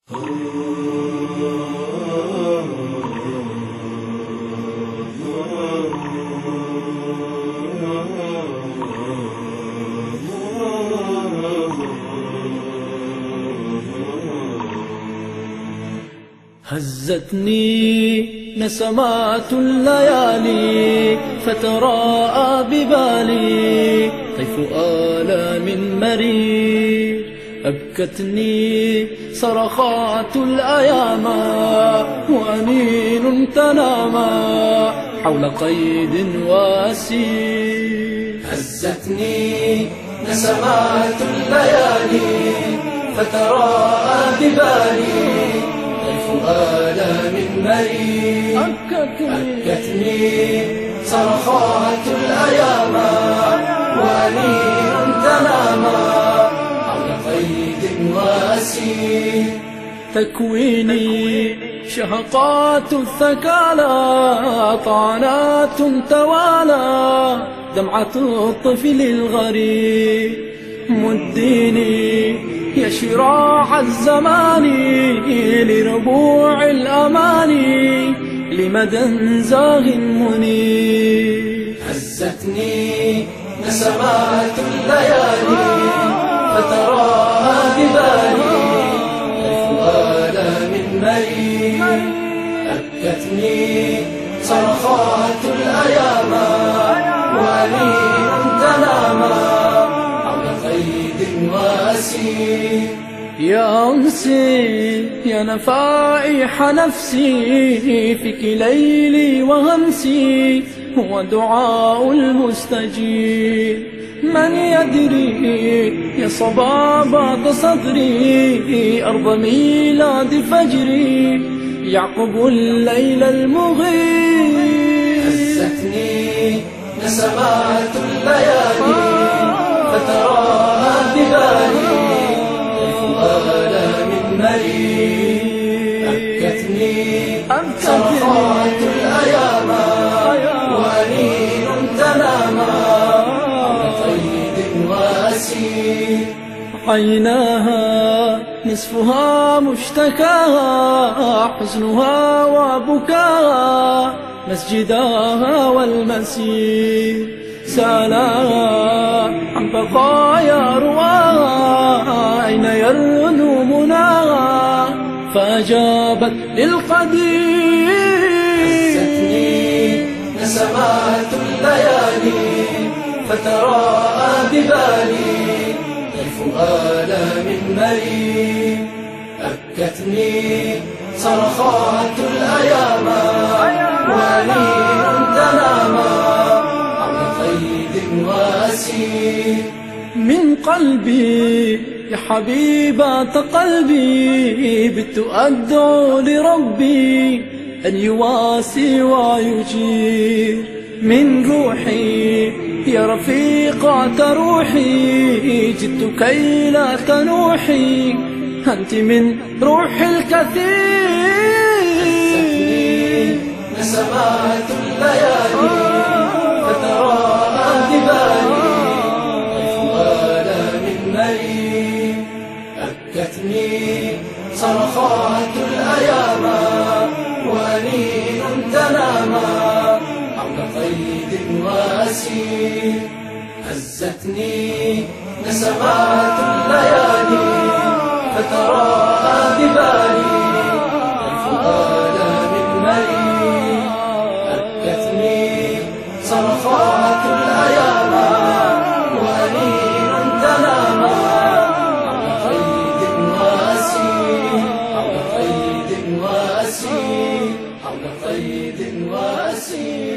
هزتني نسمات الليالي فتراءى ببالي طيف آلام مرير، أبكتني صرخات الأيام وأنين تنامى حول قيد واسير. هزتني نسمات الليالي فتراءى ببالي طيف آلام مرير، أبكتني صرخات الأيام وأنين تنامى حول قيد واسير. تكويني شهقات الثكالى طعنات توالى دمعة الطفل الغريب، مديني يا شراع الزمان لربوع الأماني لمدى زاغ منير. هزتني نسمات الليالي فتراءى ببالي طيف آلام مرير، أبكتني صرخات الأيام وأنين تنامى حول قيد واسير. يا أنسي يا نفائح نفسي فيك ليلي وهمسي هو دعاء المستجيب. من يدري يا صبابة صدري أرض ميلاد فجري يعقب الليل المغيب. هزتني نسمات الليالي فتراءى ببالي طيف آلام مرير، أبكتني صرخات الأيام وأنين تنامى حول قيد واسير. عيناها نصفها مشتكاها حزنها وبكاها مسجداها والمسير، سالاها عن بقايا رواها أين يرنو مناها فأجابت للقدير. هزتني نسمات الليالي فتراءى ببالي طيف آلام مرير، أبكتني صرخات الأيام وأنين تنامى حول قيد واسير. من قلبي يا حبيبة قلبي بت أدعو لربي أن يواسي ويجير. من روحي يا رفيقة روحي جئت كي لا تنوحي أنت من روح الكثير. هزتني نسمات الليالي فتراءى ببالي طيف آلام مرير، أبكتني صرخات الأيام وأنين تنامى حول قيد واسير. هزتني نسمات الليالي فتراءى ببالي طيف آلام مرير، أبكتني صرخات الأيام وأنين تنامى حول قيد واسير، حول قيد واسير، حول قيد واسير.